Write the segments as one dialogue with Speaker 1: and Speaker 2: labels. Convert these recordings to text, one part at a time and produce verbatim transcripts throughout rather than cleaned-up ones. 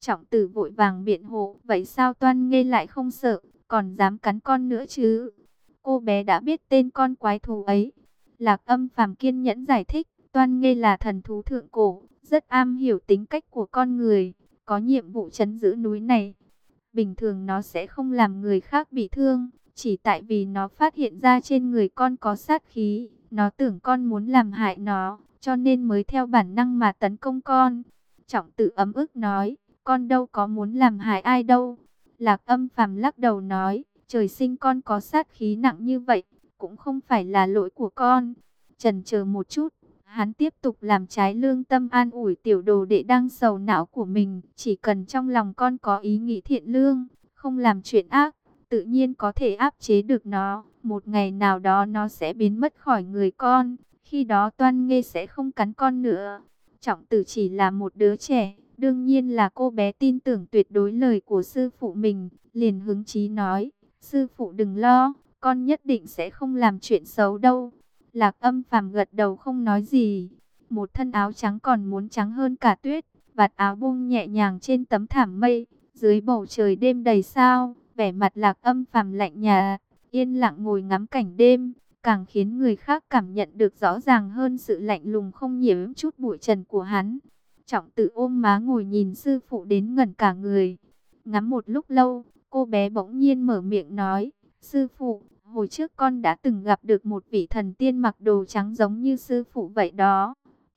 Speaker 1: Trọng Tử vội vàng biện hộ, vậy sao Toan Nghê lại không sợ, còn dám cắn con nữa chứ? Cô bé đã biết tên con quái thú ấy. Lạc Âm Phàm kiên nhẫn giải thích, Toan Nghê là thần thú thượng cổ, rất am hiểu tính cách của con người, có nhiệm vụ trấn giữ núi này. Bình thường nó sẽ không làm người khác bị thương, chỉ tại vì nó phát hiện ra trên người con có sát khí, nó tưởng con muốn làm hại nó, cho nên mới theo bản năng mà tấn công con. Trọng Tử ấm ức nói, con đâu có muốn làm hại ai đâu. Lạc Âm Phàm lắc đầu nói, trời sinh con có sát khí nặng như vậy, cũng không phải là lỗi của con. Chần chờ một chút, hắn tiếp tục làm trái lương tâm an ủi tiểu đồ đệ đang sầu não của mình. Chỉ cần trong lòng con có ý nghĩ thiện lương, không làm chuyện ác, tự nhiên có thể áp chế được nó. Một ngày nào đó nó sẽ biến mất khỏi người con, khi đó Toan Nghê sẽ không cắn con nữa. Trọng Tử chỉ là một đứa trẻ, đương nhiên là cô bé tin tưởng tuyệt đối lời của sư phụ mình, liền hứng chí nói, sư phụ đừng lo, con nhất định sẽ không làm chuyện xấu đâu. Lạc Âm Phàm gật đầu không nói gì. Một thân áo trắng còn muốn trắng hơn cả tuyết, vạt áo buông nhẹ nhàng trên tấm thảm mây, dưới bầu trời đêm đầy sao, vẻ mặt Lạc Âm Phàm lạnh nhạt, yên lặng ngồi ngắm cảnh đêm, càng khiến người khác cảm nhận được rõ ràng hơn sự lạnh lùng không nhiễm chút bụi trần của hắn. Trọng Tử ôm má ngồi nhìn sư phụ đến ngẩn cả người. Ngắm một lúc lâu, cô bé bỗng nhiên mở miệng nói, sư phụ, hồi trước con đã từng gặp được một vị thần tiên mặc đồ trắng giống như sư phụ vậy đó.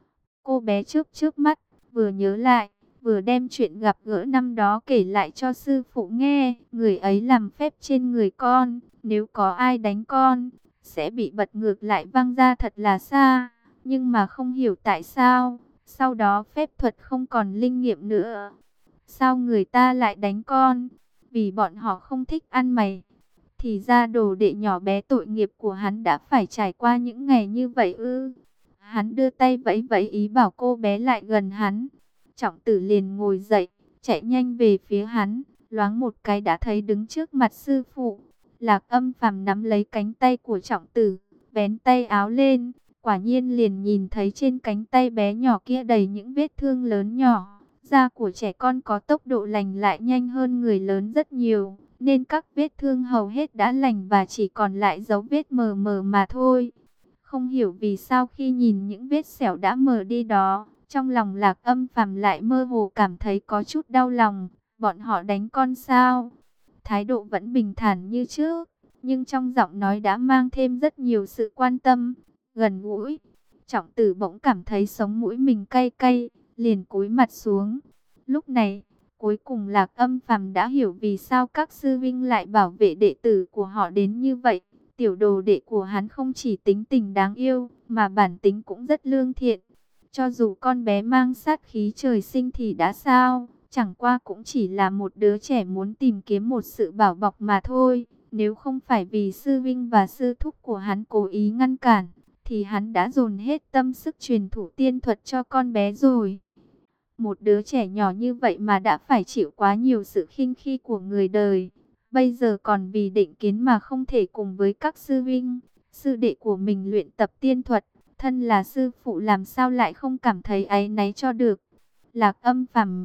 Speaker 1: Cô bé chớp chớp mắt, vừa nhớ lại, vừa đem chuyện gặp gỡ năm đó kể lại cho sư phụ nghe. Người ấy làm phép trên người con, nếu có ai đánh con, sẽ bị bật ngược lại văng ra thật là xa. Nhưng mà không hiểu tại sao, sau đó phép thuật không còn linh nghiệm nữa. Sao người ta lại đánh con? Vì bọn họ không thích ăn mày. Thì ra đồ đệ nhỏ bé tội nghiệp của hắn đã phải trải qua những ngày như vậy ư? Hắn đưa tay vẫy vẫy ý bảo cô bé lại gần hắn. Trọng Tử liền ngồi dậy, chạy nhanh về phía hắn, loáng một cái đã thấy đứng trước mặt sư phụ. Lạc Âm Phàm nắm lấy cánh tay của Trọng Tử, vén tay áo lên, quả nhiên liền nhìn thấy trên cánh tay bé nhỏ kia đầy những vết thương lớn nhỏ. Da của trẻ con có tốc độ lành lại nhanh hơn người lớn rất nhiều, nên các vết thương hầu hết đã lành và chỉ còn lại dấu vết mờ mờ mà thôi. Không hiểu vì sao khi nhìn những vết sẹo đã mờ đi đó, trong lòng Lạc Âm Phàm lại mơ hồ cảm thấy có chút đau lòng. Bọn họ đánh con sao? Thái độ vẫn bình thản như trước, nhưng trong giọng nói đã mang thêm rất nhiều sự quan tâm, gần gũi. Trọng Tử bỗng cảm thấy sống mũi mình cay cay, liền cúi mặt xuống. Lúc này, cuối cùng Lạc Âm Phàm đã hiểu vì sao các sư vinh lại bảo vệ đệ tử của họ đến như vậy. Tiểu đồ đệ của hắn không chỉ tính tình đáng yêu, mà bản tính cũng rất lương thiện. Cho dù con bé mang sát khí trời sinh thì đã sao, chẳng qua cũng chỉ là một đứa trẻ muốn tìm kiếm một sự bảo bọc mà thôi. Nếu không phải vì sư vinh và sư thúc của hắn cố ý ngăn cản, thì hắn đã dồn hết tâm sức truyền thụ tiên thuật cho con bé rồi. Một đứa trẻ nhỏ như vậy mà đã phải chịu quá nhiều sự khinh khi của người đời. Bây giờ còn vì định kiến mà không thể cùng với các sư vinh, sư đệ của mình luyện tập tiên thuật. Thân là sư phụ làm sao lại không cảm thấy áy náy cho được. Lạc Âm Phàm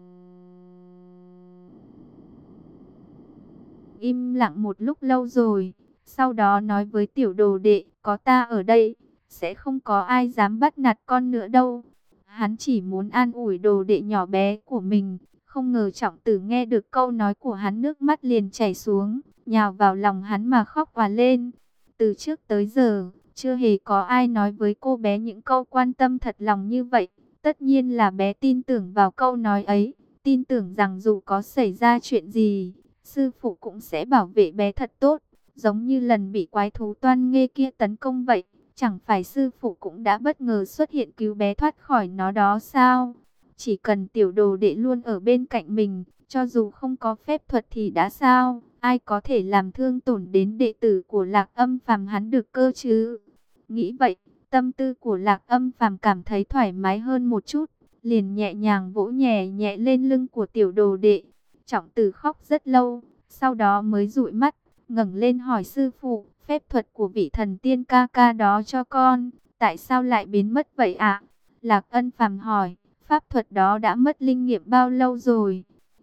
Speaker 1: im lặng một lúc lâu rồi, sau đó nói với tiểu đồ đệ, có ta ở đây, sẽ không có ai dám bắt nạt con nữa đâu. Hắn chỉ muốn an ủi đồ đệ nhỏ bé của mình, không ngờ Trọng Tử nghe được câu nói của hắn, nước mắt liền chảy xuống, nhào vào lòng hắn mà khóc òa lên. Từ trước tới giờ, chưa hề có ai nói với cô bé những câu quan tâm thật lòng như vậy. Tất nhiên là bé tin tưởng vào câu nói ấy, tin tưởng rằng dù có xảy ra chuyện gì, sư phụ cũng sẽ bảo vệ bé thật tốt, giống như lần bị quái thú Toan Nghê kia tấn công vậy. Chẳng phải sư phụ cũng đã bất ngờ xuất hiện cứu bé thoát khỏi nó đó sao? Chỉ cần tiểu đồ đệ luôn ở bên cạnh mình, cho dù không có phép thuật thì đã sao? Ai có thể làm thương tổn đến đệ tử của Lạc Âm Phàm hắn được cơ chứ? Nghĩ vậy, tâm tư của Lạc Âm Phàm cảm thấy thoải mái hơn một chút, liền nhẹ nhàng vỗ nhẹ nhẹ lên lưng của tiểu đồ đệ. Trọng Tử khóc rất lâu, sau đó mới dụi mắt, ngẩng lên hỏi sư phụ, phép thuật của vị thần tiên ca ca đó cho con, tại sao lại biến mất vậy ạ? Lạc Âm Phàm hỏi, pháp thuật đó đã mất linh nghiệm bao lâu rồi?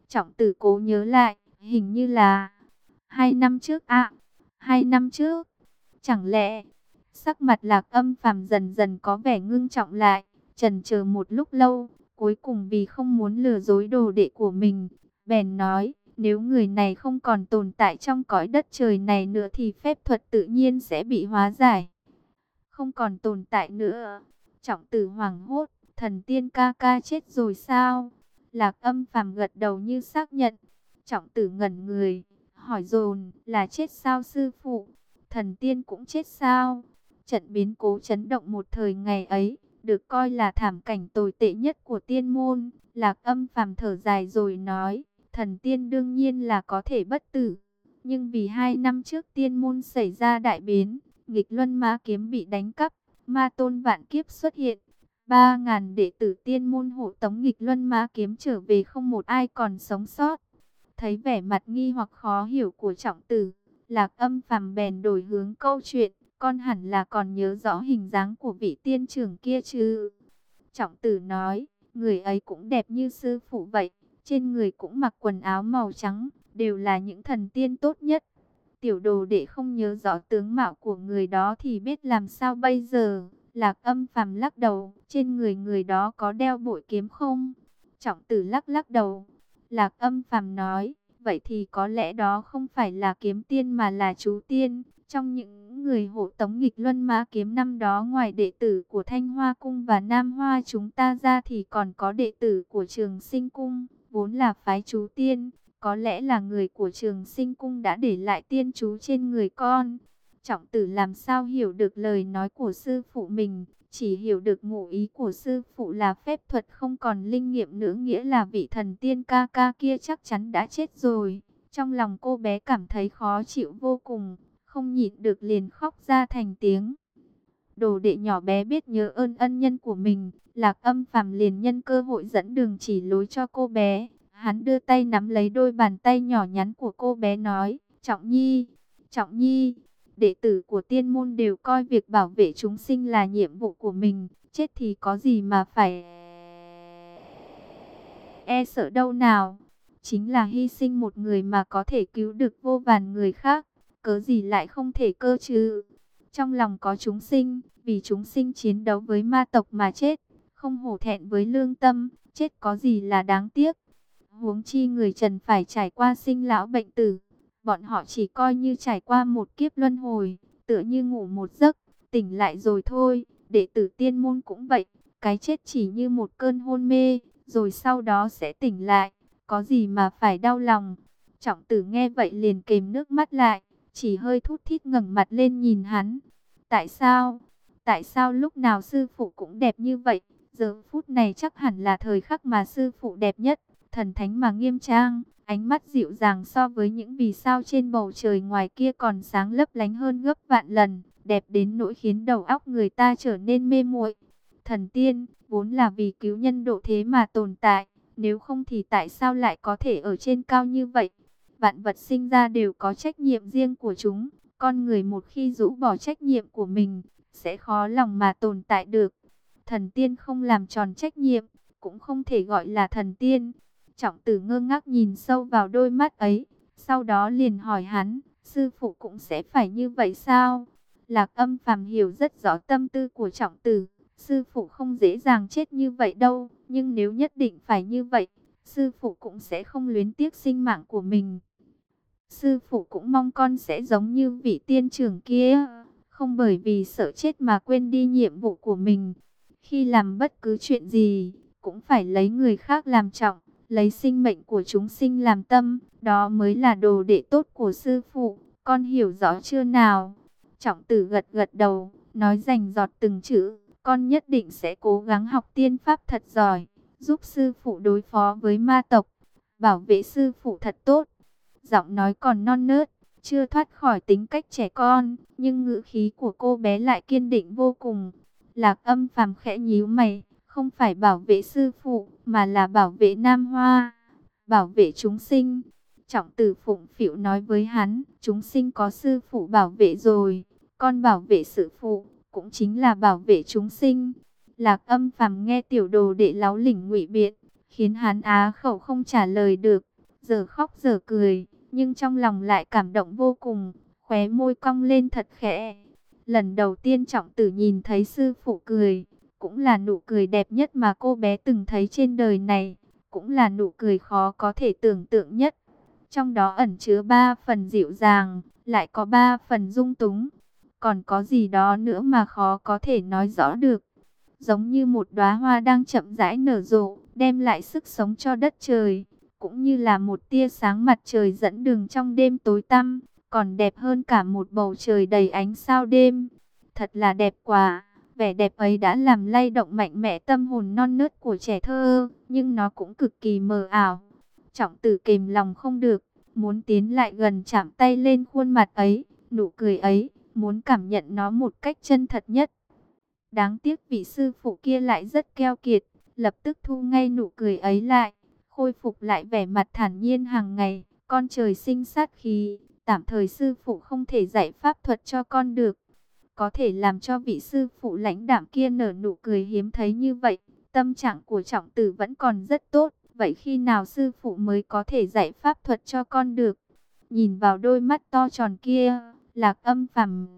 Speaker 1: Trọng Tử cố nhớ lại, hình như là hai năm trước ạ. Hai năm trước. Chẳng lẽ? Sắc mặt Lạc Âm Phàm dần dần có vẻ ngưng trọng lại, chần chờ một lúc lâu, cuối cùng vì không muốn lừa dối đồ đệ của mình, bèn nói, nếu người này không còn tồn tại trong cõi đất trời này nữa thì phép thuật tự nhiên sẽ bị hóa giải. Không còn tồn tại nữa. Trọng Tử hoảng hốt, thần tiên ca ca chết rồi sao? Lạc Âm Phàm gật đầu như xác nhận. Trọng Tử ngẩn người, hỏi dồn, là chết sao sư phụ? Thần tiên cũng chết sao? Trận biến cố chấn động một thời ngày ấy, được coi là thảm cảnh tồi tệ nhất của tiên môn. Lạc Âm Phàm thở dài rồi nói, thần tiên đương nhiên là có thể bất tử. Nhưng vì hai năm trước tiên môn xảy ra đại biến, nghịch luân ma kiếm bị đánh cắp, ma tôn vạn kiếp xuất hiện. Ba ngàn đệ tử tiên môn hộ tống nghịch luân ma kiếm trở về, không một ai còn sống sót. Thấy vẻ mặt nghi hoặc khó hiểu của Trọng Tử, Lạc Âm Phàm bèn đổi hướng câu chuyện, con hẳn là còn nhớ rõ hình dáng của vị tiên trưởng kia chứ? Trọng Tử nói, người ấy cũng đẹp như sư phụ vậy, trên người cũng mặc quần áo màu trắng, đều là những thần tiên tốt nhất. Tiểu đồ đệ không nhớ rõ tướng mạo của người đó thì biết làm sao bây giờ? Lạc Âm Phàm lắc đầu, trên người người đó có đeo bội kiếm không? Trọng Tử lắc lắc đầu. Lạc Âm Phàm nói, vậy thì có lẽ đó không phải là kiếm tiên mà là chú tiên. Trong những người hộ tống nghịch luân ma kiếm năm đó, ngoài đệ tử của Thanh Hoa Cung và Nam Hoa chúng ta ra thì còn có đệ tử của Trường Sinh Cung, vốn là phái chú tiên. Có lẽ là người của Trường Sinh Cung đã để lại tiên chú trên người con. Trọng Tử làm sao hiểu được lời nói của sư phụ mình, chỉ hiểu được ngụ ý của sư phụ là phép thuật không còn linh nghiệm nữa, nghĩa là vị thần tiên ca ca kia chắc chắn đã chết rồi. Trong lòng cô bé cảm thấy khó chịu vô cùng, không nhịn được liền khóc ra thành tiếng. Đồ đệ nhỏ bé biết nhớ ơn ân nhân của mình, Lạc Âm Phàm liền nhân cơ hội dẫn đường chỉ lối cho cô bé. Hắn đưa tay nắm lấy đôi bàn tay nhỏ nhắn của cô bé nói, Trọng Nhi, Trọng Nhi, đệ tử của tiên môn đều coi việc bảo vệ chúng sinh là nhiệm vụ của mình, chết thì có gì mà phải e sợ đâu nào, chính là hy sinh một người mà có thể cứu được vô vàn người khác, cớ gì lại không thể cơ chứ? Trong lòng có chúng sinh, vì chúng sinh chiến đấu với ma tộc mà chết, không hổ thẹn với lương tâm, chết có gì là đáng tiếc. Huống chi người trần phải trải qua sinh lão bệnh tử, bọn họ chỉ coi như trải qua một kiếp luân hồi, tựa như ngủ một giấc, tỉnh lại rồi thôi. Đệ tử tiên môn cũng vậy, cái chết chỉ như một cơn hôn mê, rồi sau đó sẽ tỉnh lại, có gì mà phải đau lòng. Trọng Tử nghe vậy liền kềm nước mắt lại, chỉ hơi thút thít ngẩng mặt lên nhìn hắn. Tại sao? Tại sao lúc nào sư phụ cũng đẹp như vậy? Giờ phút này chắc hẳn là thời khắc mà sư phụ đẹp nhất, thần thánh mà nghiêm trang, ánh mắt dịu dàng so với những vì sao trên bầu trời ngoài kia còn sáng lấp lánh hơn gấp vạn lần, đẹp đến nỗi khiến đầu óc người ta trở nên mê muội. Thần tiên, vốn là vì cứu nhân độ thế mà tồn tại, nếu không thì tại sao lại có thể ở trên cao như vậy? Vạn vật sinh ra đều có trách nhiệm riêng của chúng, con người một khi rũ bỏ trách nhiệm của mình, sẽ khó lòng mà tồn tại được. Thần tiên không làm tròn trách nhiệm, cũng không thể gọi là thần tiên. Trọng Tử ngơ ngác nhìn sâu vào đôi mắt ấy, sau đó liền hỏi hắn, sư phụ cũng sẽ phải như vậy sao? Lạc Âm Phàm hiểu rất rõ tâm tư của Trọng Tử, sư phụ không dễ dàng chết như vậy đâu, nhưng nếu nhất định phải như vậy, sư phụ cũng sẽ không luyến tiếc sinh mạng của mình. Sư phụ cũng mong con sẽ giống như vị tiên trưởng kia, không bởi vì sợ chết mà quên đi nhiệm vụ của mình. Khi làm bất cứ chuyện gì, cũng phải lấy người khác làm trọng, lấy sinh mệnh của chúng sinh làm tâm, đó mới là đồ đệ tốt của sư phụ, con hiểu rõ chưa nào? Trọng Tử gật gật đầu, nói rành rọt từng chữ, con nhất định sẽ cố gắng học tiên pháp thật giỏi, giúp sư phụ đối phó với ma tộc, bảo vệ sư phụ thật tốt. Giọng nói còn non nớt, chưa thoát khỏi tính cách trẻ con, nhưng ngữ khí của cô bé lại kiên định vô cùng. Lạc Âm Phàm khẽ nhíu mày, không phải bảo vệ sư phụ, mà là bảo vệ Nam Hoa, bảo vệ chúng sinh. Trọng Tử phụng phịu nói với hắn, chúng sinh có sư phụ bảo vệ rồi, con bảo vệ sư phụ, cũng chính là bảo vệ chúng sinh. Lạc Âm Phàm nghe tiểu đồ đệ láo lỉnh ngụy biện, khiến hắn á khẩu không trả lời được. giờ khóc giờ cười, nhưng trong lòng lại cảm động vô cùng, khóe môi cong lên thật khẽ. Lần đầu tiên Trọng Tử nhìn thấy sư phụ cười, cũng là nụ cười đẹp nhất mà cô bé từng thấy trên đời này, cũng là nụ cười khó có thể tưởng tượng nhất. Trong đó ẩn chứa ba phần dịu dàng, lại có ba phần dung túng, còn có gì đó nữa mà khó có thể nói rõ được. Giống như một đóa hoa đang chậm rãi nở rộ, đem lại sức sống cho đất trời, cũng như là một tia sáng mặt trời dẫn đường trong đêm tối tăm, còn đẹp hơn cả một bầu trời đầy ánh sao đêm. Thật là đẹp quá, vẻ đẹp ấy đã làm lay động mạnh mẽ tâm hồn non nớt của trẻ thơ, nhưng nó cũng cực kỳ mờ ảo. Trọng Tử kìm lòng không được, muốn tiến lại gần chạm tay lên khuôn mặt ấy, nụ cười ấy, muốn cảm nhận nó một cách chân thật nhất. Đáng tiếc vị sư phụ kia lại rất keo kiệt, lập tức thu ngay nụ cười ấy lại, khôi phục lại vẻ mặt thản nhiên hàng ngày. Con trời sinh sát khí, tạm thời sư phụ không thể dạy pháp thuật cho con được. Có thể làm cho vị sư phụ lãnh đạm kia nở nụ cười hiếm thấy như vậy, tâm trạng của Trọng Tử vẫn còn rất tốt. Vậy khi nào sư phụ mới có thể dạy pháp thuật cho con được? Nhìn vào đôi mắt to tròn kia, Lạc Âm Phàm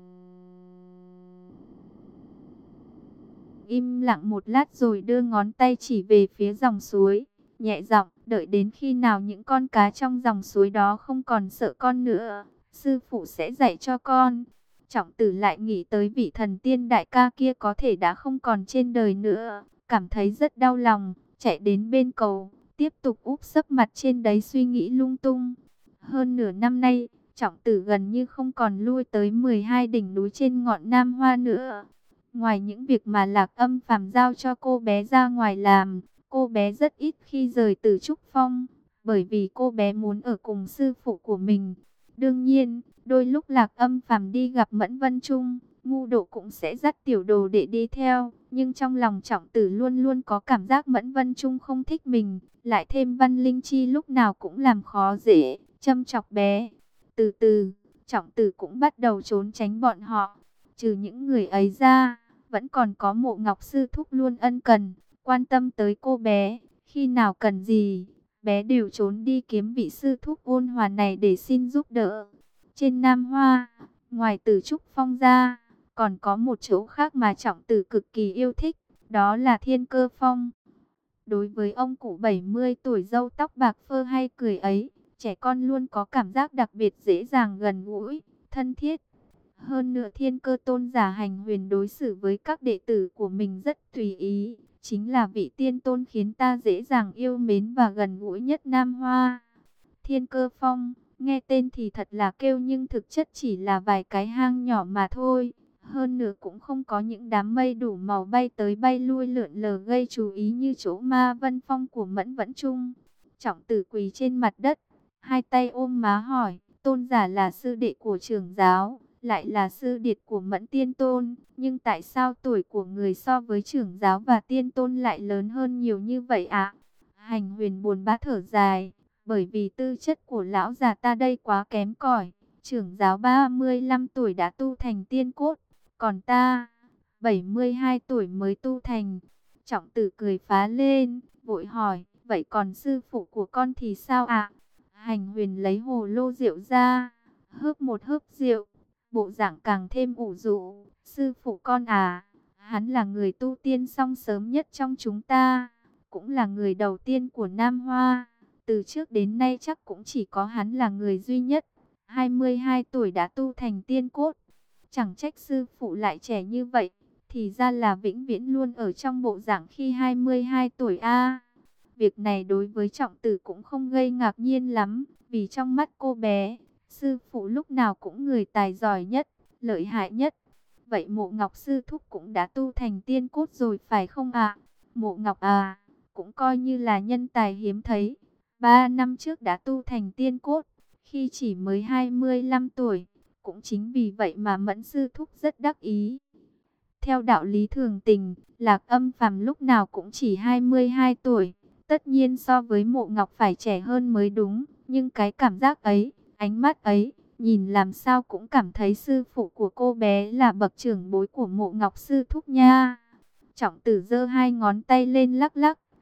Speaker 1: im lặng một lát rồi đưa ngón tay chỉ về phía dòng suối, nhẹ giọng, đợi đến khi nào những con cá trong dòng suối đó không còn sợ con nữa, sư phụ sẽ dạy cho con. Trọng Tử lại nghĩ tới vị thần tiên đại ca kia có thể đã không còn trên đời nữa, cảm thấy rất đau lòng, chạy đến bên cầu, tiếp tục úp sấp mặt trên đấy suy nghĩ lung tung. Hơn nửa năm nay, Trọng Tử gần như không còn lui tới mười hai đỉnh núi trên ngọn Nam Hoa nữa. Ngoài những việc mà Lạc Âm Phàm giao cho cô bé ra ngoài làm, cô bé rất ít khi rời Tử Trúc Phong, bởi vì cô bé muốn ở cùng sư phụ của mình. Đương nhiên, đôi lúc Lạc Âm Phàm đi gặp Mẫn Vân Trung, Ngu Độ cũng sẽ dắt tiểu đồ để đi theo, nhưng trong lòng Trọng Tử luôn luôn có cảm giác Mẫn Vân Trung không thích mình, lại thêm Văn Linh Chi lúc nào cũng làm khó dễ, châm chọc bé. Từ từ, Trọng Tử cũng bắt đầu trốn tránh bọn họ. Trừ những người ấy ra, vẫn còn có Mộ Ngọc sư thúc luôn ân cần, quan tâm tới cô bé. Khi nào cần gì, bé đều trốn đi kiếm vị sư thúc ôn hòa này để xin giúp đỡ. Trên Nam Hoa, ngoài Tử Trúc Phong ra, còn có một chỗ khác mà Trọng Tử cực kỳ yêu thích, đó là Thiên Cơ Phong. Đối với ông cụ bảy mươi tuổi râu tóc bạc phơ hay cười ấy, trẻ con luôn có cảm giác đặc biệt dễ dàng gần gũi, thân thiết. Hơn nữa Thiên Cơ tôn giả Hành Huyền đối xử với các đệ tử của mình rất tùy ý, chính là vị tiên tôn khiến ta dễ dàng yêu mến và gần gũi nhất Nam Hoa. Thiên Cơ Phong, nghe tên thì thật là kêu nhưng thực chất chỉ là vài cái hang nhỏ mà thôi. Hơn nữa cũng không có những đám mây đủ màu bay tới bay lui lượn lờ gây chú ý như chỗ Ma Vân Phong của Mẫn Vẫn Trung. Trọng Tử quỳ trên mặt đất, hai tay ôm má hỏi, tôn giả là sư đệ của trưởng giáo, lại là sư điệt của Mẫn Tiên Tôn, nhưng tại sao tuổi của người so với trưởng giáo và Tiên Tôn lại lớn hơn nhiều như vậy ạ? Hành Huyền buồn bã thở dài, bởi vì tư chất của lão già ta đây quá kém cỏi. Trưởng giáo ba mươi lăm tuổi đã tu thành tiên cốt, còn ta, bảy mươi hai tuổi mới tu thành. Trọng Tử cười phá lên, vội hỏi, vậy còn sư phụ của con thì sao ạ? Hành Huyền lấy hồ lô rượu ra, hớp một hớp rượu, bộ dạng càng thêm ủ rũ. Sư phụ con à, hắn là người tu tiên song sớm nhất trong chúng ta, cũng là người đầu tiên của Nam Hoa. Từ trước đến nay chắc cũng chỉ có hắn là người duy nhất, hai mươi hai tuổi đã tu thành tiên cốt. Chẳng trách sư phụ lại trẻ như vậy, thì ra là vĩnh viễn luôn ở trong bộ dạng khi hai mươi hai tuổi a. Việc này đối với Trọng Tử cũng không gây ngạc nhiên lắm, vì trong mắt cô bé, sư phụ lúc nào cũng người tài giỏi nhất, lợi hại nhất. Vậy Mộ Ngọc sư thúc cũng đã tu thành tiên cốt rồi phải không ạ? Mộ Ngọc à, cũng coi như là nhân tài hiếm thấy. Ba năm trước đã tu thành tiên cốt, khi chỉ mới hai mươi lăm tuổi. Cũng chính vì vậy mà Mẫn sư thúc rất đắc ý. Theo đạo lý thường tình, Lạc Âm Phàm lúc nào cũng chỉ hai mươi hai tuổi. Tất nhiên so với Mộ Ngọc phải trẻ hơn mới đúng. Nhưng cái cảm giác ấy, ánh mắt ấy, nhìn làm sao cũng cảm thấy sư phụ của cô bé là bậc trưởng bối của Mộ Ngọc sư thúc nha. Trọng Tử giơ hai ngón tay lên lắc lắc,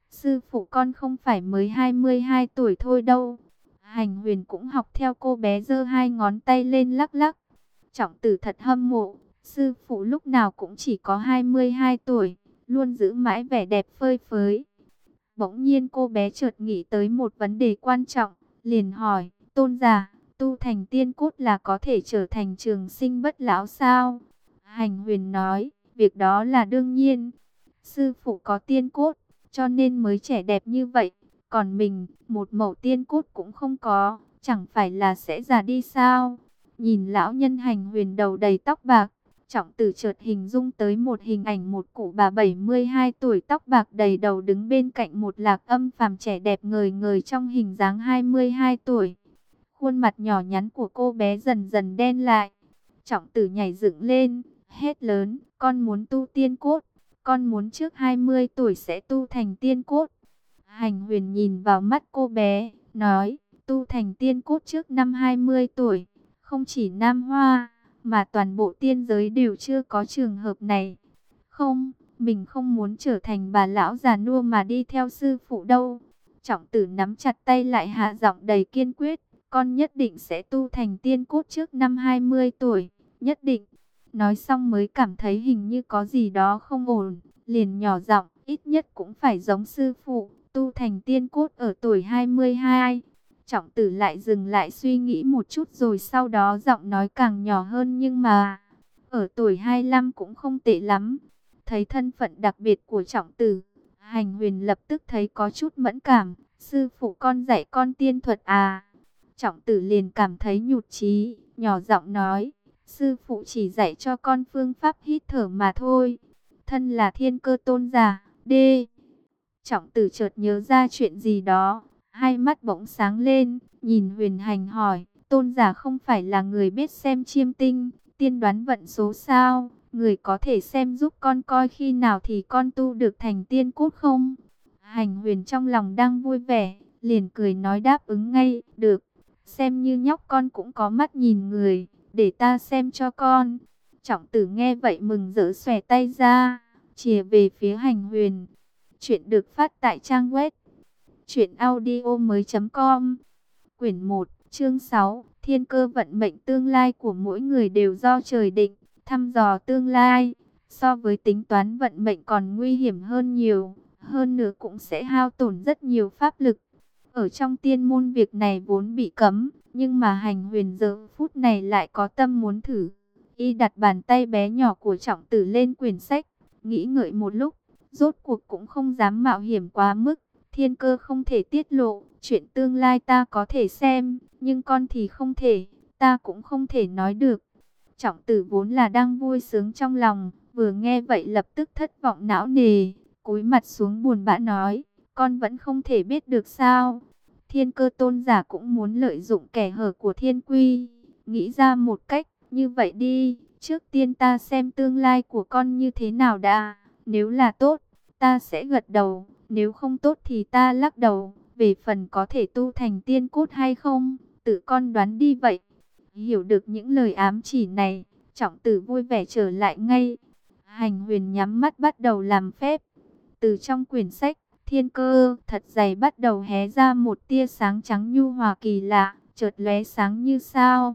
Speaker 1: Sư phụ con không phải mới hai mươi hai tuổi thôi đâu. Hành Huyền cũng học theo cô bé, giơ hai ngón tay lên lắc lắc. Trọng Tử thật hâm mộ, sư phụ lúc nào cũng chỉ có hai mươi hai tuổi, luôn giữ mãi vẻ đẹp phơi phới. Bỗng nhiên cô bé chợt nghĩ tới một vấn đề quan trọng, liền hỏi, tôn giả, tu thành tiên cốt là có thể trở thành trường sinh bất lão sao? Hành Huyền nói, việc đó là đương nhiên. Sư phụ có tiên cốt, cho nên mới trẻ đẹp như vậy. Còn mình, một mẩu tiên cốt cũng không có, chẳng phải là sẽ già đi sao? Nhìn lão nhân Hành Huyền đầu đầy tóc bạc, Trọng Tử chợt hình dung tới một hình ảnh một cụ bà bảy mươi hai tuổi tóc bạc đầy đầu đứng bên cạnh một Lạc Âm phàm trẻ đẹp ngời ngời trong hình dáng hai mươi hai tuổi. Khuôn mặt nhỏ nhắn của cô bé dần dần đen lại. Trọng Tử nhảy dựng lên, hét lớn, con muốn tu tiên cốt, con muốn trước hai mươi tuổi sẽ tu thành tiên cốt. Hành Huyền nhìn vào mắt cô bé, nói, tu thành tiên cốt trước năm hai mươi tuổi, không chỉ Nam Hoa, mà toàn bộ tiên giới đều chưa có trường hợp này. Không, mình không muốn trở thành bà lão già nua mà đi theo sư phụ đâu. Trọng Tử nắm chặt tay lại, hạ giọng đầy kiên quyết, con nhất định sẽ tu thành tiên cốt trước năm hai mươi tuổi, nhất định. Nói xong mới cảm thấy hình như có gì đó không ổn, liền nhỏ giọng, ít nhất cũng phải giống sư phụ, tu thành tiên cốt ở tuổi hai mươi hai. Trọng Tử lại dừng lại suy nghĩ một chút rồi sau đó giọng nói càng nhỏ hơn, nhưng mà ở tuổi hai mươi lăm cũng không tệ lắm. Thấy thân phận đặc biệt của Trọng Tử, Hành Huyền lập tức thấy có chút mẫn cảm. Sư phụ con dạy con tiên thuật à? Trọng Tử liền cảm thấy nhụt chí, nhỏ giọng nói, sư phụ chỉ dạy cho con phương pháp hít thở mà thôi. Thân là thiên cơ tôn giả, đê. Trọng Tử chợt nhớ ra chuyện gì đó, hai mắt bỗng sáng lên, nhìn Huyền Hành hỏi, tôn giả không phải là người biết xem chiêm tinh, tiên đoán vận số sao? Người có thể xem giúp con coi khi nào thì con tu được thành tiên cốt không? Hành Huyền trong lòng đang vui vẻ, liền cười nói đáp ứng ngay, được. Xem như nhóc con cũng có mắt nhìn người, để ta xem cho con. Trọng Tử nghe vậy mừng rỡ xòe tay ra, chìa về phía Hành Huyền. Chuyện được phát tại trang web truyện audio mới com. Quyển một, chương sáu, Thiên cơ vận mệnh. Tương lai của mỗi người đều do trời định. Thăm dò tương lai, so với tính toán vận mệnh còn nguy hiểm hơn nhiều, hơn nữa cũng sẽ hao tổn rất nhiều pháp lực. Ở trong tiên môn việc này vốn bị cấm, nhưng mà Hành Huyền giờ phút này lại có tâm muốn thử. Y đặt bàn tay bé nhỏ của Trọng Tử lên quyển sách, nghĩ ngợi một lúc, rốt cuộc cũng không dám mạo hiểm quá mức. Thiên cơ không thể tiết lộ, chuyện tương lai ta có thể xem, nhưng con thì không thể, ta cũng không thể nói được. Trọng Tử vốn là đang vui sướng trong lòng, vừa nghe vậy lập tức thất vọng não nề, cúi mặt xuống buồn bã nói, con vẫn không thể biết được sao? Thiên cơ tôn giả cũng muốn lợi dụng kẻ hở của thiên quy, nghĩ ra một cách, như vậy đi, trước tiên ta xem tương lai của con như thế nào đã, nếu là tốt, ta sẽ gật đầu, nếu không tốt thì ta lắc đầu, về phần có thể tu thành tiên cốt hay không, tự con đoán đi vậy. Hiểu được những lời ám chỉ này, Trọng Tử vui vẻ trở lại ngay. Hành Huyền nhắm mắt bắt đầu làm phép. Từ trong quyển sách, thiên cơ thật dày bắt đầu hé ra một tia sáng trắng nhu hòa kỳ lạ, chợt lóe sáng như sao.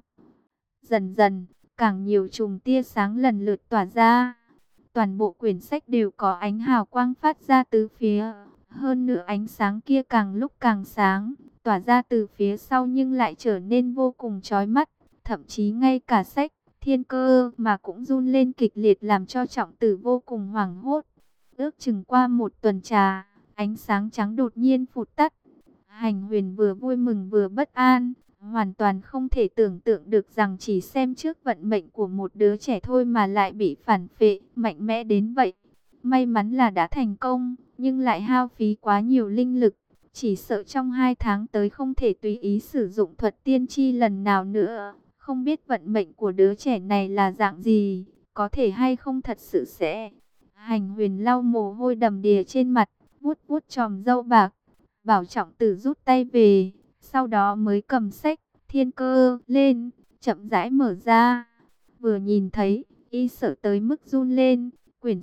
Speaker 1: Dần dần, càng nhiều chùm tia sáng lần lượt tỏa ra. Toàn bộ quyển sách đều có ánh hào quang phát ra từ phía. Hơn nữa ánh sáng kia càng lúc càng sáng, tỏa ra từ phía sau nhưng lại trở nên vô cùng chói mắt. Thậm chí ngay cả sách, thiên cơ mà cũng run lên kịch liệt làm cho Trọng Tử vô cùng hoảng hốt. Ước chừng qua một tuần trà, ánh sáng trắng đột nhiên phụt tắt. Hành Huyền vừa vui mừng vừa bất an, hoàn toàn không thể tưởng tượng được rằng chỉ xem trước vận mệnh của một đứa trẻ thôi mà lại bị phản phệ mạnh mẽ đến vậy. May mắn là đã thành công, nhưng lại hao phí quá nhiều linh lực. Chỉ sợ trong hai tháng tới không thể tùy ý sử dụng thuật tiên tri lần nào nữa. Không biết vận mệnh của đứa trẻ này là dạng gì, có thể hay không thật sự sẽ. Hành Huyền lau mồ hôi đầm đìa trên mặt, vuốt vuốt chòm râu bạc, bảo Trọng Tử rút tay về, sau đó mới cầm sách thiên cơ lên, chậm rãi mở ra. Vừa nhìn thấy, y sợ tới mức run lên, quyển sách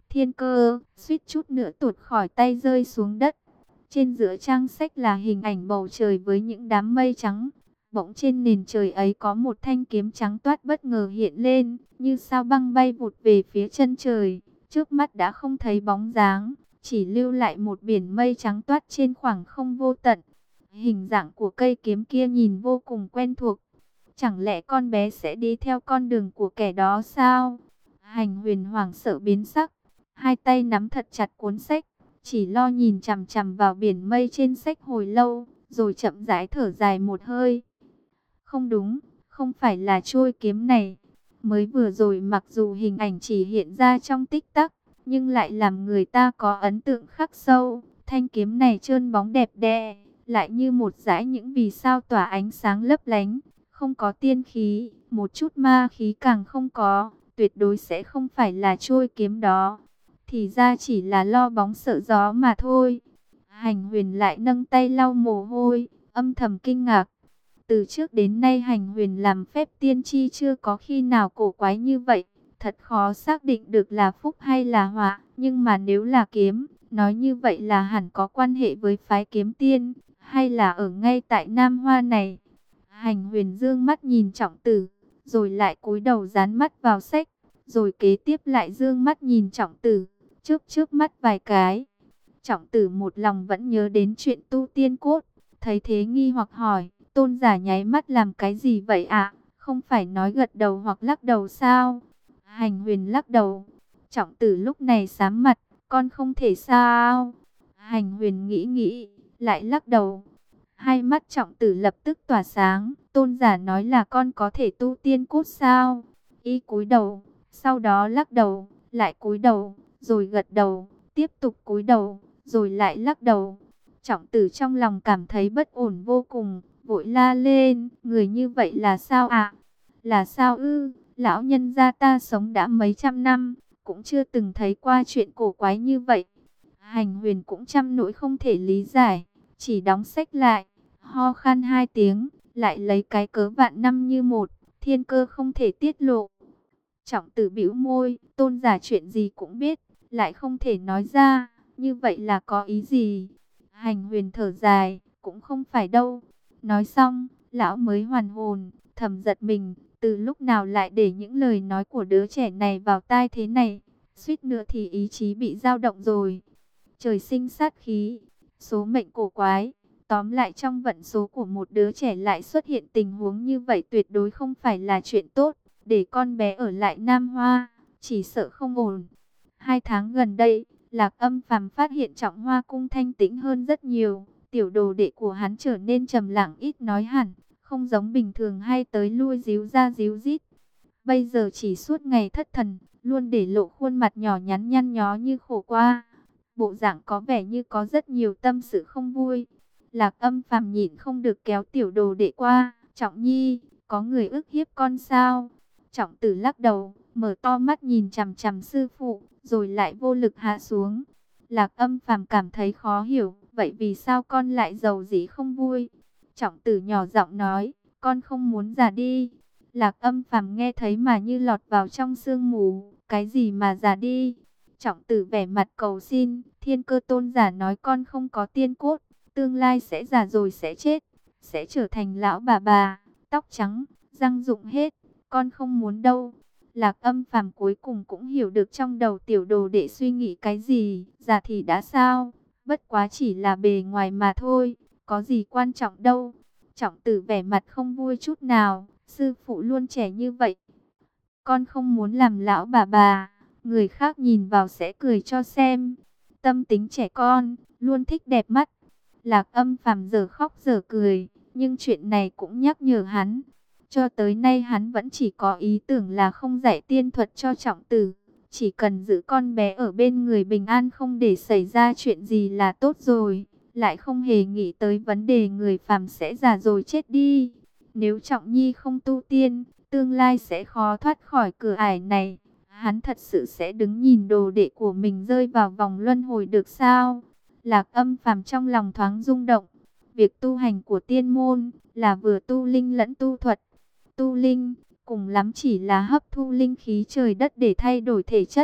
Speaker 1: Thiên Cơ suýt chút nữa tuột khỏi tay rơi xuống đất. Trên giữa trang sách là hình ảnh bầu trời với những đám mây trắng. Bỗng trên nền trời ấy có một thanh kiếm trắng toát bất ngờ hiện lên, như sao băng bay vụt về phía chân trời. Trước mắt đã không thấy bóng dáng, chỉ lưu lại một biển mây trắng toát trên khoảng không vô tận. Hình dạng của cây kiếm kia nhìn vô cùng quen thuộc. Chẳng lẽ con bé sẽ đi theo con đường của kẻ đó sao? Hành Huyền hoảng sợ biến sắc, hai tay nắm thật chặt cuốn sách, chỉ lo nhìn chằm chằm vào biển mây trên sách hồi lâu, rồi chậm rãi thở dài một hơi. Không đúng, không phải là trôi kiếm này. Mới vừa rồi mặc dù hình ảnh chỉ hiện ra trong tích tắc, nhưng lại làm người ta có ấn tượng khắc sâu. Thanh kiếm này trơn bóng đẹp đẽ, lại như một dải những vì sao tỏa ánh sáng lấp lánh, không có tiên khí, một chút ma khí càng không có, tuyệt đối sẽ không phải là trôi kiếm đó. Thì ra chỉ là lo bóng sợ gió mà thôi. Hành Huyền lại nâng tay lau mồ hôi, âm thầm kinh ngạc. Từ trước đến nay Hành Huyền làm phép tiên tri chưa có khi nào cổ quái như vậy. Thật khó xác định được là phúc hay là họa. Nhưng mà nếu là kiếm, nói như vậy là hẳn có quan hệ với phái kiếm tiên, hay là ở ngay tại Nam Hoa này. Hành Huyền dương mắt nhìn Trọng Tử, rồi lại cúi đầu dán mắt vào sách, rồi kế tiếp lại dương mắt nhìn Trọng Tử, chớp chớp mắt vài cái. Trọng Tử một lòng vẫn nhớ đến chuyện tu tiên cốt, thấy thế nghi hoặc hỏi, Tôn giả nháy mắt làm cái gì vậy ạ? Không phải nói gật đầu hoặc lắc đầu sao? Hành Huyền lắc đầu. Trọng Tử lúc này sám mặt, con không thể sao? Hành Huyền nghĩ nghĩ, lại lắc đầu. Hai mắt Trọng Tử lập tức tỏa sáng, Tôn giả nói là con có thể tu tiên cốt sao? Y cúi đầu, sau đó lắc đầu, lại cúi đầu, rồi gật đầu, tiếp tục cúi đầu, rồi lại lắc đầu. Trọng Tử trong lòng cảm thấy bất ổn vô cùng, vội la lên, người như vậy là sao ạ? Là sao ư? Lão nhân gia ta sống đã mấy trăm năm, cũng chưa từng thấy qua chuyện cổ quái như vậy. Hành Huyền cũng trăm nỗi không thể lý giải, chỉ đóng sách lại, ho khan hai tiếng, lại lấy cái cớ vạn năm như một, Thiên Cơ không thể tiết lộ. Trọng Tử bĩu môi, Tôn giả chuyện gì cũng biết, lại không thể nói ra, như vậy là có ý gì? Hành Huyền thở dài, cũng không phải đâu. Nói xong, lão mới hoàn hồn, thầm giật mình, từ lúc nào lại để những lời nói của đứa trẻ này vào tai thế này, suýt nữa thì ý chí bị dao động rồi. Trời sinh sát khí, số mệnh cổ quái, tóm lại trong vận số của một đứa trẻ lại xuất hiện tình huống như vậy tuyệt đối không phải là chuyện tốt, để con bé ở lại Nam Hoa, chỉ sợ không ổn. Hai tháng gần đây, Lạc Âm Phàm phát hiện Trọng Hoa cung thanh tĩnh hơn rất nhiều, tiểu đồ đệ của hắn trở nên trầm lặng ít nói hẳn, không giống bình thường hay tới lui díu ra díu dít. Bây giờ chỉ suốt ngày thất thần, luôn để lộ khuôn mặt nhỏ nhắn nhăn nhó như khổ qua. Bộ dạng có vẻ như có rất nhiều tâm sự không vui. Lạc Âm Phàm nhịn không được kéo tiểu đồ đệ qua, Trọng Nhi, có người ức hiếp con sao? Trọng Tử lắc đầu, mở to mắt nhìn chằm chằm sư phụ, rồi lại vô lực hạ xuống. Lạc Âm Phàm cảm thấy khó hiểu, vậy vì sao con lại giàu dĩ không vui? Trọng Tử nhỏ giọng nói, con không muốn già đi. Lạc Âm Phàm nghe thấy mà như lọt vào trong sương mù, cái gì mà già đi? Trọng Tử vẻ mặt cầu xin, Thiên Cơ tôn giả nói con không có tiên cốt, tương lai sẽ già rồi sẽ chết, sẽ trở thành lão bà bà, tóc trắng, răng rụng hết, con không muốn đâu. Lạc Âm Phàm cuối cùng cũng hiểu được trong đầu tiểu đồ đệ suy nghĩ cái gì, già thì đã sao, bất quá chỉ là bề ngoài mà thôi, có gì quan trọng đâu. Trọng Tử vẻ mặt không vui chút nào, sư phụ luôn trẻ như vậy. Con không muốn làm lão bà bà, người khác nhìn vào sẽ cười cho xem. Tâm tính trẻ con, luôn thích đẹp mắt. Lạc Âm Phàm giờ khóc giờ cười, nhưng chuyện này cũng nhắc nhở hắn. Cho tới nay hắn vẫn chỉ có ý tưởng là không dạy tiên thuật cho Trọng Tử. Chỉ cần giữ con bé ở bên người bình an không để xảy ra chuyện gì là tốt rồi. Lại không hề nghĩ tới vấn đề người phàm sẽ già rồi chết đi. Nếu Trọng Nhi không tu tiên, tương lai sẽ khó thoát khỏi cửa ải này. Hắn thật sự sẽ đứng nhìn đồ đệ của mình rơi vào vòng luân hồi được sao? Lạc Âm Phàm trong lòng thoáng rung động. Việc tu hành của tiên môn là vừa tu linh lẫn tu thuật. Tu linh, cùng lắm chỉ là hấp thu linh khí trời đất để thay đổi thể chất,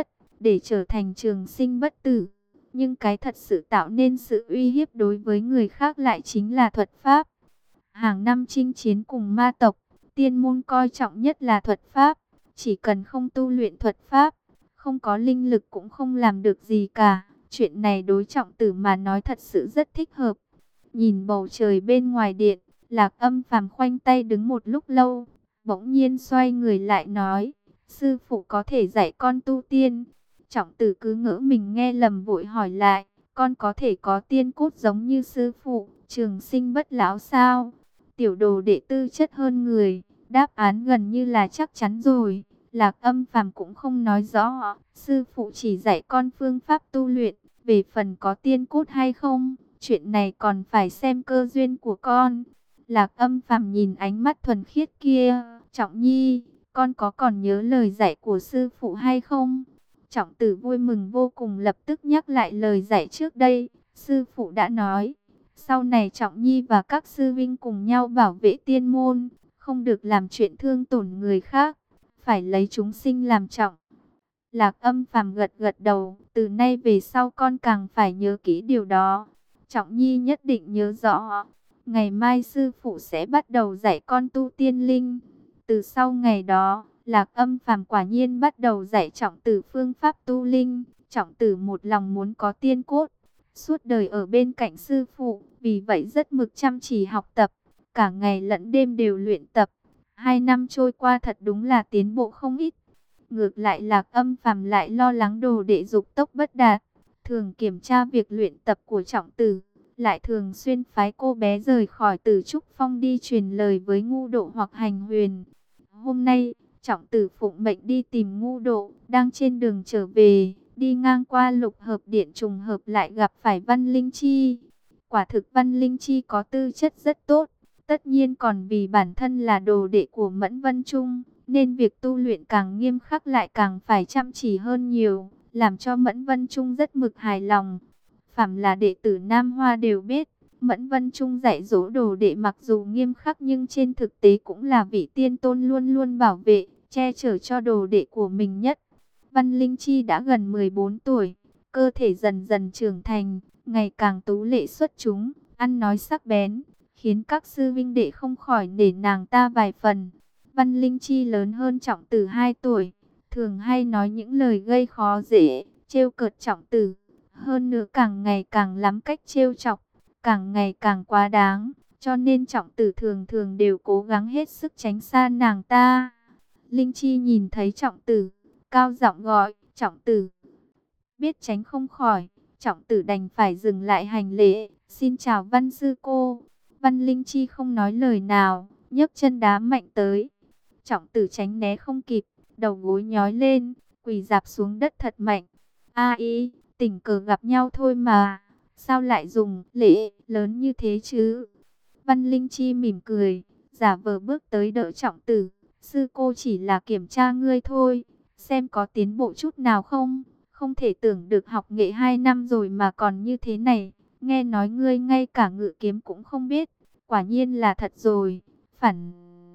Speaker 1: để trở thành trường sinh bất tử. Nhưng cái thật sự tạo nên sự uy hiếp đối với người khác lại chính là thuật pháp. Hàng năm chinh chiến cùng ma tộc, tiên môn coi trọng nhất là thuật pháp. Chỉ cần không tu luyện thuật pháp, không có linh lực cũng không làm được gì cả. Chuyện này đối Trọng Tử mà nói thật sự rất thích hợp. Nhìn bầu trời bên ngoài điện, Lạc Âm Phàm khoanh tay đứng một lúc lâu, bỗng nhiên xoay người lại nói: sư phụ có thể dạy con tu tiên? Trọng Tử cứ ngỡ mình nghe lầm vội hỏi lại: con có thể có tiên cốt giống như sư phụ, trường sinh bất lão sao? Tiểu đồ đệ tư chất hơn người, đáp án gần như là chắc chắn rồi. Lạc Âm Phàm cũng không nói rõ, sư phụ chỉ dạy con phương pháp tu luyện, về phần có tiên cốt hay không, chuyện này còn phải xem cơ duyên của con. Lạc Âm Phàm nhìn ánh mắt thuần khiết kia, Trọng Nhi, con có còn nhớ lời dạy của sư phụ hay không? Trọng Tử vui mừng vô cùng, lập tức nhắc lại lời dạy trước đây. Sư phụ đã nói, sau này Trọng Nhi và các sư vinh cùng nhau bảo vệ tiên môn, không được làm chuyện thương tổn người khác, phải lấy chúng sinh làm trọng. Lạc Âm Phàm gật gật đầu, từ nay về sau con càng phải nhớ kỹ điều đó. Trọng Nhi nhất định nhớ rõ. Ngày mai sư phụ sẽ bắt đầu dạy con tu tiên linh. Từ sau ngày đó, Lạc Âm Phàm quả nhiên bắt đầu dạy Trọng Tử phương pháp tu linh. Trọng Tử một lòng muốn có tiên cốt, suốt đời ở bên cạnh sư phụ, vì vậy rất mực chăm chỉ học tập, cả ngày lẫn đêm đều luyện tập. Hai năm trôi qua thật đúng là tiến bộ không ít. Ngược lại Lạc Âm Phàm lại lo lắng đồ đệ dục tốc bất đạt, thường kiểm tra việc luyện tập của Trọng Tử, lại thường xuyên phái cô bé rời khỏi Tử Trúc Phong đi truyền lời với Ngu Độ hoặc Hành Huyền. Hôm nay, Trọng Tử phụng mệnh đi tìm Ngu Độ, đang trên đường trở về, đi ngang qua Lục Hợp Điện trùng hợp lại gặp phải Văn Linh Chi. Quả thực Văn Linh Chi có tư chất rất tốt, tất nhiên còn vì bản thân là đồ đệ của Mẫn Vân Trung, nên việc tu luyện càng nghiêm khắc lại càng phải chăm chỉ hơn nhiều, làm cho Mẫn Vân Trung rất mực hài lòng. Phàm là đệ tử Nam Hoa đều biết, Mẫn Vân Trung dạy dỗ đồ đệ mặc dù nghiêm khắc nhưng trên thực tế cũng là vị tiên tôn luôn luôn bảo vệ, che chở cho đồ đệ của mình nhất. Văn Linh Chi đã gần mười bốn tuổi, cơ thể dần dần trưởng thành, ngày càng tú lệ xuất chúng, ăn nói sắc bén, khiến các sư vinh đệ không khỏi nể nàng ta vài phần. Văn Linh Chi lớn hơn Trọng Tử hai tuổi, thường hay nói những lời gây khó dễ, trêu cợt Trọng Tử. Hơn nữa càng ngày càng lắm cách trêu chọc, càng ngày càng quá đáng, cho nên Trọng Tử thường thường đều cố gắng hết sức tránh xa nàng ta. Linh Chi nhìn thấy Trọng Tử, cao giọng gọi: Trọng Tử. Biết tránh không khỏi, Trọng Tử đành phải dừng lại hành lễ: xin chào Văn sư cô. Văn Linh Chi không nói lời nào, nhấc chân đá mạnh tới. Trọng Tử tránh né không kịp, đầu gối nhói lên, quỳ rạp xuống đất thật mạnh. A y, tình cờ gặp nhau thôi mà, sao lại dùng lễ lớn như thế chứ? Văn Linh Chi mỉm cười, giả vờ bước tới đỡ Trọng Tử. Sư cô chỉ là kiểm tra ngươi thôi, xem có tiến bộ chút nào không? Không thể tưởng được học nghệ hai năm rồi mà còn như thế này. Nghe nói ngươi ngay cả ngự kiếm cũng không biết, quả nhiên là thật rồi. Phản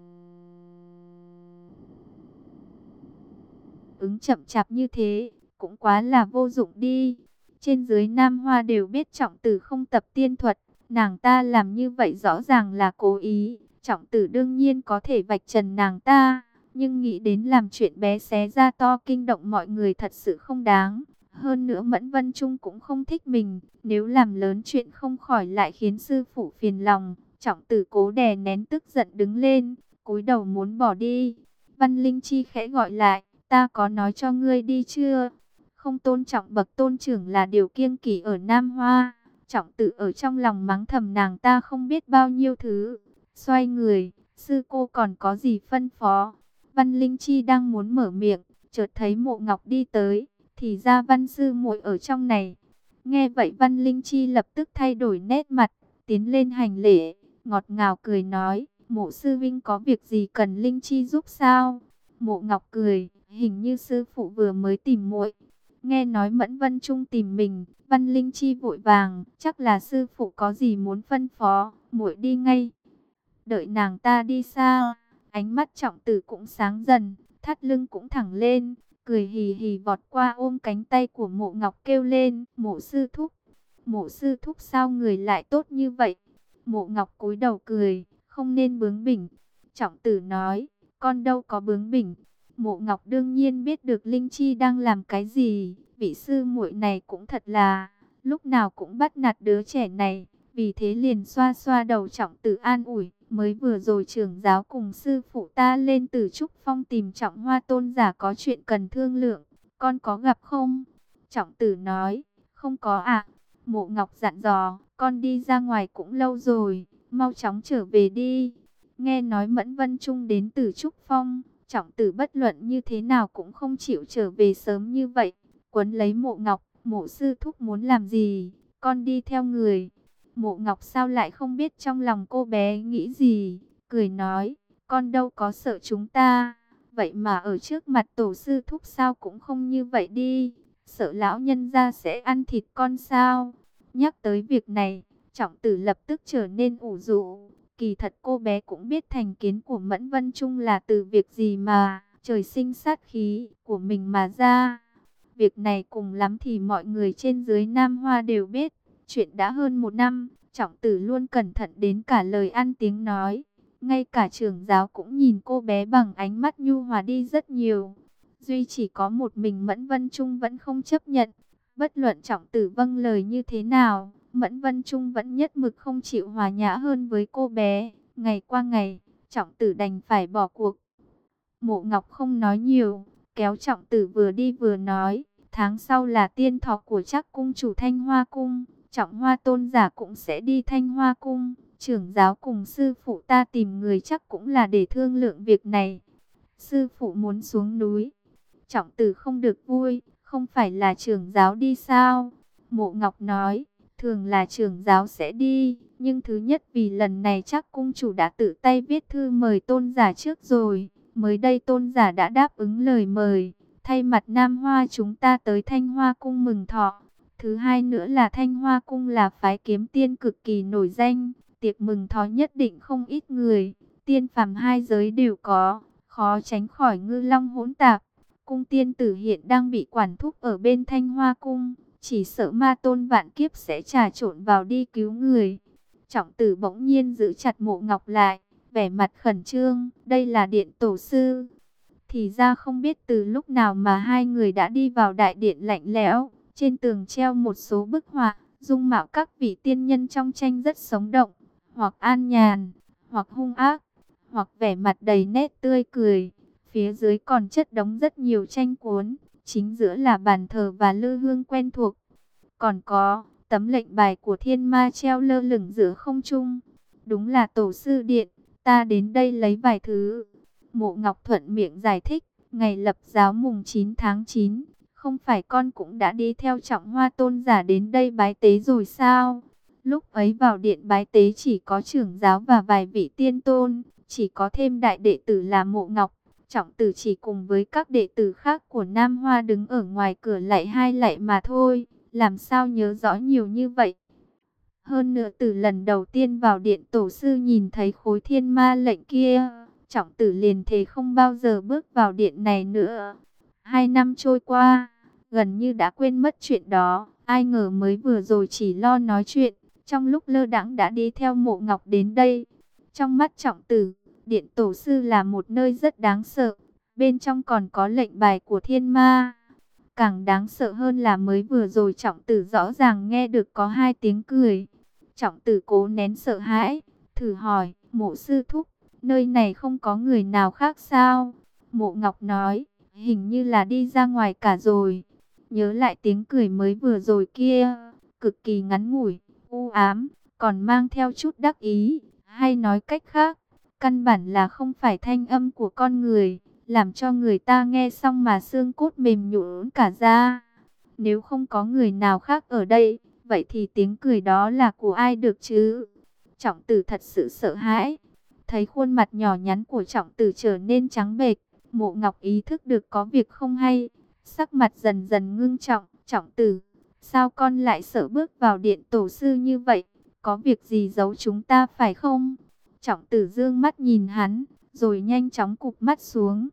Speaker 1: ứng chậm chạp như thế, cũng quá là vô dụng đi. Trên dưới Nam Hoa đều biết Trọng Tử không tập tiên thuật, nàng ta làm như vậy rõ ràng là cố ý. Trọng Tử đương nhiên có thể vạch trần nàng ta, nhưng nghĩ đến làm chuyện bé xé ra to kinh động mọi người thật sự không đáng. Hơn nữa Mẫn Vân Trung cũng không thích mình, nếu làm lớn chuyện không khỏi lại khiến sư phụ phiền lòng. Trọng Tử cố đè nén tức giận đứng lên, cúi đầu muốn bỏ đi. Văn Linh Chi khẽ gọi lại: ta có nói cho ngươi đi chưa? Không tôn trọng bậc tôn trưởng là điều kiêng kỵ ở Nam Hoa. Trọng Tử ở trong lòng mắng thầm nàng ta không biết bao nhiêu thứ. Xoay người, sư cô còn có gì phân phó? Văn Linh Chi đang muốn mở miệng, chợt thấy Mộ Ngọc đi tới, thì ra Văn sư muội ở trong này. Nghe vậy Văn Linh Chi lập tức thay đổi nét mặt, tiến lên hành lễ, ngọt ngào cười nói: Mộ sư vinh có việc gì cần Linh Chi giúp sao? Mộ Ngọc cười: hình như sư phụ vừa mới tìm muội. Nghe nói Mẫn Vân Trung tìm mình, Văn Linh Chi vội vàng: chắc là sư phụ có gì muốn phân phó, muội đi ngay. Đợi nàng ta đi xa, ánh mắt Trọng Tử cũng sáng dần, thắt lưng cũng thẳng lên, cười hì hì vọt qua ôm cánh tay của Mộ Ngọc kêu lên, Mộ sư thúc, Mộ sư thúc sao người lại tốt như vậy? Mộ Ngọc cúi đầu cười, không nên bướng bỉnh. Trọng Tử nói, con đâu có bướng bỉnh. Mộ Ngọc đương nhiên biết được Linh Chi đang làm cái gì, vị sư muội này cũng thật là, lúc nào cũng bắt nạt đứa trẻ này, vì thế liền xoa xoa đầu Trọng Tử an ủi, mới vừa rồi trưởng giáo cùng sư phụ ta lên Từ Trúc Phong tìm Trọng Hoa tôn giả có chuyện cần thương lượng, con có gặp không? Trọng Tử nói, không có ạ. Mộ Ngọc dặn dò, con đi ra ngoài cũng lâu rồi, mau chóng trở về đi. Nghe nói Mẫn Vân Trung đến Từ Trúc Phong, Trọng Tử bất luận như thế nào cũng không chịu trở về sớm như vậy. Quấn lấy Mộ Ngọc, Mộ sư thúc muốn làm gì, con đi theo người. Mộ Ngọc sao lại không biết trong lòng cô bé nghĩ gì, cười nói, con đâu có sợ chúng ta. Vậy mà ở trước mặt tổ sư thúc sao cũng không như vậy đi, sợ lão nhân gia sẽ ăn thịt con sao. Nhắc tới việc này, Trọng Tử lập tức trở nên ủ rũ. Kỳ thật cô bé cũng biết thành kiến của Mẫn Vân Trung là từ việc gì mà trời sinh sát khí của mình mà ra. Việc này cùng lắm thì mọi người trên dưới Nam Hoa đều biết. Chuyện đã hơn một năm, Trọng Tử luôn cẩn thận đến cả lời ăn tiếng nói. Ngay cả trưởng giáo cũng nhìn cô bé bằng ánh mắt nhu hòa đi rất nhiều. Duy chỉ có một mình Mẫn Vân Trung vẫn không chấp nhận. Bất luận Trọng Tử vâng lời như thế nào, Mẫn Vân Trung vẫn nhất mực không chịu hòa nhã hơn với cô bé. Ngày qua ngày, Trọng Tử đành phải bỏ cuộc. Mộ Ngọc không nói nhiều, kéo Trọng Tử vừa đi vừa nói. Tháng sau là tiên thọ của Trác cung chủ Thanh Hoa cung, Trọng Hoa tôn giả cũng sẽ đi Thanh Hoa cung. Trưởng giáo cùng sư phụ ta tìm người chắc cũng là để thương lượng việc này. Sư phụ muốn xuống núi. Trọng Tử không được vui, không phải là trưởng giáo đi sao? Mộ Ngọc nói, thường là trưởng giáo sẽ đi, nhưng thứ nhất vì lần này chắc cung chủ đã tự tay viết thư mời tôn giả trước rồi. Mới đây tôn giả đã đáp ứng lời mời, thay mặt Nam Hoa chúng ta tới Thanh Hoa cung mừng thọ. Thứ hai nữa là Thanh Hoa cung là phái kiếm tiên cực kỳ nổi danh, tiệc mừng thọ nhất định không ít người, tiên phàm hai giới đều có, khó tránh khỏi ngư long hỗn tạp. Cung tiên tử hiện đang bị quản thúc ở bên Thanh Hoa cung, chỉ sợ ma tôn vạn kiếp sẽ trà trộn vào đi cứu người. Trọng Tử bỗng nhiên giữ chặt Mộ Ngọc lại, vẻ mặt khẩn trương, đây là điện tổ sư. Thì ra không biết từ lúc nào mà hai người đã đi vào đại điện lạnh lẽo, trên tường treo một số bức họa, dung mạo các vị tiên nhân trong tranh rất sống động, hoặc an nhàn, hoặc hung ác, hoặc vẻ mặt đầy nét tươi cười. Phía dưới còn chất đống rất nhiều tranh cuốn, chính giữa là bàn thờ và lư hương quen thuộc. Còn có tấm lệnh bài của thiên ma treo lơ lửng giữa không trung. Đúng là tổ sư điện, ta đến đây lấy vài thứ. Mộ Ngọc thuận miệng giải thích, ngày lập giáo mùng chín tháng chín, không phải con cũng đã đi theo Trọng Hoa tôn giả đến đây bái tế rồi sao? Lúc ấy vào điện bái tế chỉ có trưởng giáo và vài vị tiên tôn, chỉ có thêm đại đệ tử là Mộ Ngọc. Trọng Tử chỉ cùng với các đệ tử khác của Nam Hoa đứng ở ngoài cửa lạy hai lạy mà thôi, làm sao nhớ rõ nhiều như vậy. Hơn nữa từ lần đầu tiên vào điện tổ sư nhìn thấy khối thiên ma lệnh kia, Trọng Tử liền thề không bao giờ bước vào điện này nữa. Hai năm trôi qua, gần như đã quên mất chuyện đó, ai ngờ mới vừa rồi chỉ lo nói chuyện, trong lúc lơ đãng đã đi theo Mộ Ngọc đến đây. Trong mắt Trọng Tử, điện tổ sư là một nơi rất đáng sợ, bên trong còn có lệnh bài của thiên ma. Càng đáng sợ hơn là mới vừa rồi Trọng Tử rõ ràng nghe được có hai tiếng cười. Trọng Tử cố nén sợ hãi, thử hỏi, Mộ sư thúc, nơi này không có người nào khác sao? Mộ Ngọc nói, hình như là đi ra ngoài cả rồi. Nhớ lại tiếng cười mới vừa rồi kia, cực kỳ ngắn ngủi, u ám, còn mang theo chút đắc ý, hay nói cách khác, căn bản là không phải thanh âm của con người, làm cho người ta nghe xong mà xương cốt mềm nhũn cả ra. Nếu không có người nào khác ở đây, vậy thì tiếng cười đó là của ai được chứ? Trọng Tử thật sự sợ hãi. Thấy khuôn mặt nhỏ nhắn của Trọng Tử trở nên trắng bệch, Mộ Ngọc ý thức được có việc không hay, sắc mặt dần dần ngưng trọng. Trọng Tử, sao con lại sợ bước vào điện tổ sư như vậy? Có việc gì giấu chúng ta phải không? Trọng Tử dương mắt nhìn hắn, rồi nhanh chóng cụp mắt xuống.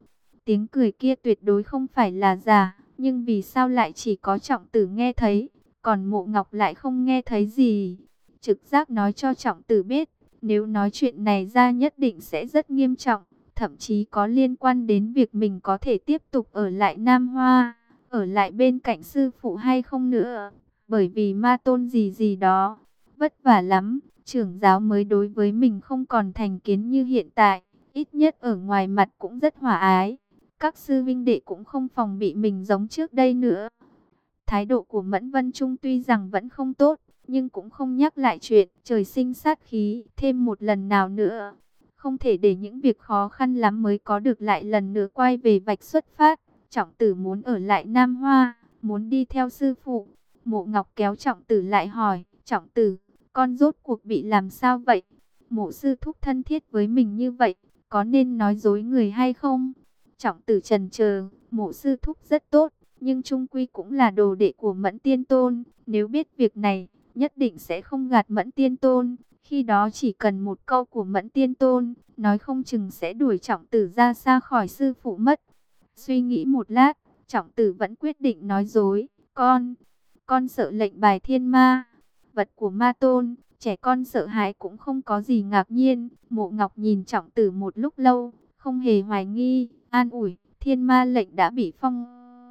Speaker 1: Tiếng cười kia tuyệt đối không phải là giả, nhưng vì sao lại chỉ có Trọng Tử nghe thấy, còn Mộ Ngọc lại không nghe thấy gì? Trực giác nói cho Trọng Tử biết, nếu nói chuyện này ra nhất định sẽ rất nghiêm trọng, thậm chí có liên quan đến việc mình có thể tiếp tục ở lại Nam Hoa, ở lại bên cạnh sư phụ hay không nữa, bởi vì ma tôn gì gì đó, vất vả lắm, trưởng giáo mới đối với mình không còn thành kiến như hiện tại, ít nhất ở ngoài mặt cũng rất hòa ái. Các sư vinh đệ cũng không phòng bị mình giống trước đây nữa. Thái độ của Mẫn Vân Trung tuy rằng vẫn không tốt, nhưng cũng không nhắc lại chuyện trời sinh sát khí thêm một lần nào nữa. Không thể để những việc khó khăn lắm mới có được lại lần nữa quay về vạch xuất phát. Trọng Tử muốn ở lại Nam Hoa, muốn đi theo sư phụ. Mộ Ngọc kéo Trọng Tử lại hỏi, Trọng Tử, con rốt cuộc bị làm sao vậy? Mộ sư thúc thân thiết với mình như vậy, có nên nói dối người hay không? Trọng Tử chần chờ, Mộ sư thúc rất tốt, nhưng chung quy cũng là đồ đệ của Mẫn Tiên Tôn. Nếu biết việc này, nhất định sẽ không gạt Mẫn Tiên Tôn. Khi đó chỉ cần một câu của Mẫn Tiên Tôn, nói không chừng sẽ đuổi Trọng Tử ra xa khỏi sư phụ mất. Suy nghĩ một lát, Trọng Tử vẫn quyết định nói dối. Con, con sợ lệnh bài thiên ma, vật của ma tôn. Trẻ con sợ hãi cũng không có gì ngạc nhiên. Mộ Ngọc nhìn Trọng Tử một lúc lâu, không hề hoài nghi, an ủi, thiên ma lệnh đã bị phong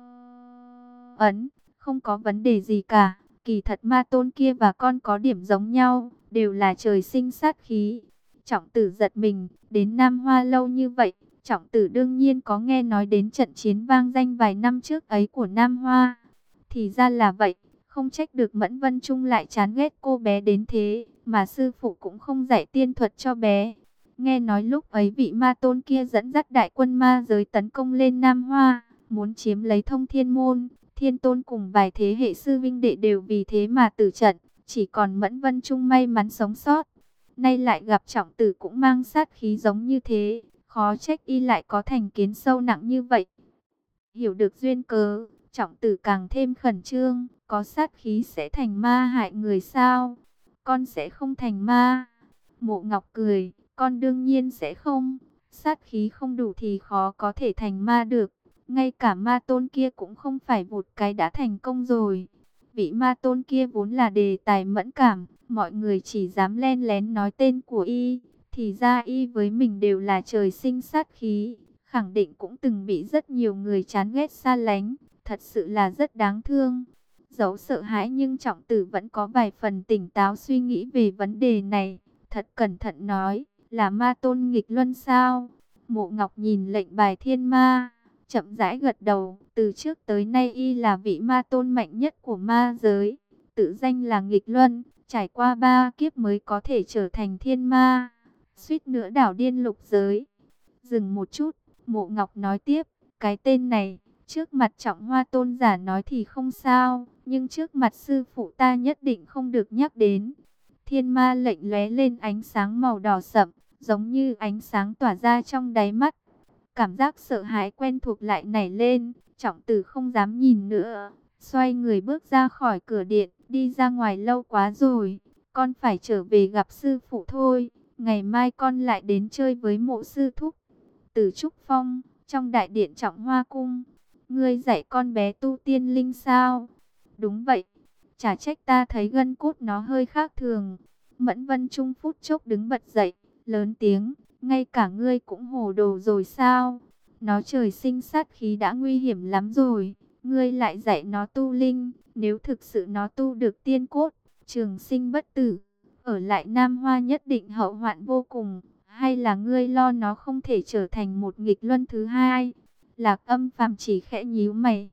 Speaker 1: ấn, không có vấn đề gì cả. Kỳ thật ma tôn kia và con có điểm giống nhau, đều là trời sinh sát khí. Trọng Tử giật mình, đến Nam Hoa lâu như vậy, Trọng Tử đương nhiên có nghe nói đến trận chiến vang danh vài năm trước ấy của Nam Hoa. Thì ra là vậy, không trách được Mẫn Vân Trung lại chán ghét cô bé đến thế, mà sư phụ cũng không dạy tiên thuật cho bé. Nghe nói lúc ấy vị ma tôn kia dẫn dắt đại quân ma giới tấn công lên Nam Hoa, muốn chiếm lấy Thông Thiên Môn. Thiên Tôn cùng vài thế hệ sư vinh đệ đều vì thế mà tử trận, chỉ còn Mẫn Vân Trung may mắn sống sót. Nay lại gặp Trọng Tử cũng mang sát khí giống như thế, khó trách y lại có thành kiến sâu nặng như vậy. Hiểu được duyên cớ, Trọng Tử càng thêm khẩn trương, có sát khí sẽ thành ma hại người sao? Con sẽ không thành ma. Mộ Ngọc cười, con đương nhiên sẽ không, sát khí không đủ thì khó có thể thành ma được. Ngay cả ma tôn kia cũng không phải một cái đã thành công rồi. Vị ma tôn kia vốn là đề tài mẫn cảm, mọi người chỉ dám len lén nói tên của y. Thì ra y với mình đều là trời sinh sát khí, khẳng định cũng từng bị rất nhiều người chán ghét xa lánh, thật sự là rất đáng thương. Dẫu sợ hãi nhưng Trọng Tử vẫn có vài phần tỉnh táo suy nghĩ về vấn đề này, thật cẩn thận nói, là ma tôn nghịch luân sao? Mộ Ngọc nhìn lệnh bài thiên ma, chậm rãi gật đầu, từ trước tới nay y là vị ma tôn mạnh nhất của ma giới, tự danh là nghịch luân, trải qua ba kiếp mới có thể trở thành thiên ma, suýt nữa đảo điên lục giới. Dừng một chút, Mộ Ngọc nói tiếp, cái tên này, trước mặt Trọng Hoa tôn giả nói thì không sao, nhưng trước mặt sư phụ ta nhất định không được nhắc đến. Thiên ma lệnh lóe lên ánh sáng màu đỏ sậm, giống như ánh sáng tỏa ra trong đáy mắt. Cảm giác sợ hãi quen thuộc lại nảy lên, Trọng Tử không dám nhìn nữa, xoay người bước ra khỏi cửa điện, đi ra ngoài lâu quá rồi, con phải trở về gặp sư phụ thôi, ngày mai con lại đến chơi với Mộ sư thúc. Từ Trúc Phong, trong đại điện Trọng Hoa cung, ngươi dạy con bé tu tiên linh sao? Đúng vậy, chả trách ta thấy gân cốt nó hơi khác thường. Mẫn Vân Trung phút chốc đứng bật dậy, lớn tiếng, ngay cả ngươi cũng hồ đồ rồi sao? Nó trời sinh sát khí đã nguy hiểm lắm rồi, ngươi lại dạy nó tu linh, nếu thực sự nó tu được tiên cốt, trường sinh bất tử, ở lại Nam Hoa nhất định hậu hoạn vô cùng, hay là ngươi lo nó không thể trở thành một nghịch luân thứ hai? Lạc Âm Phàm chỉ khẽ nhíu mày.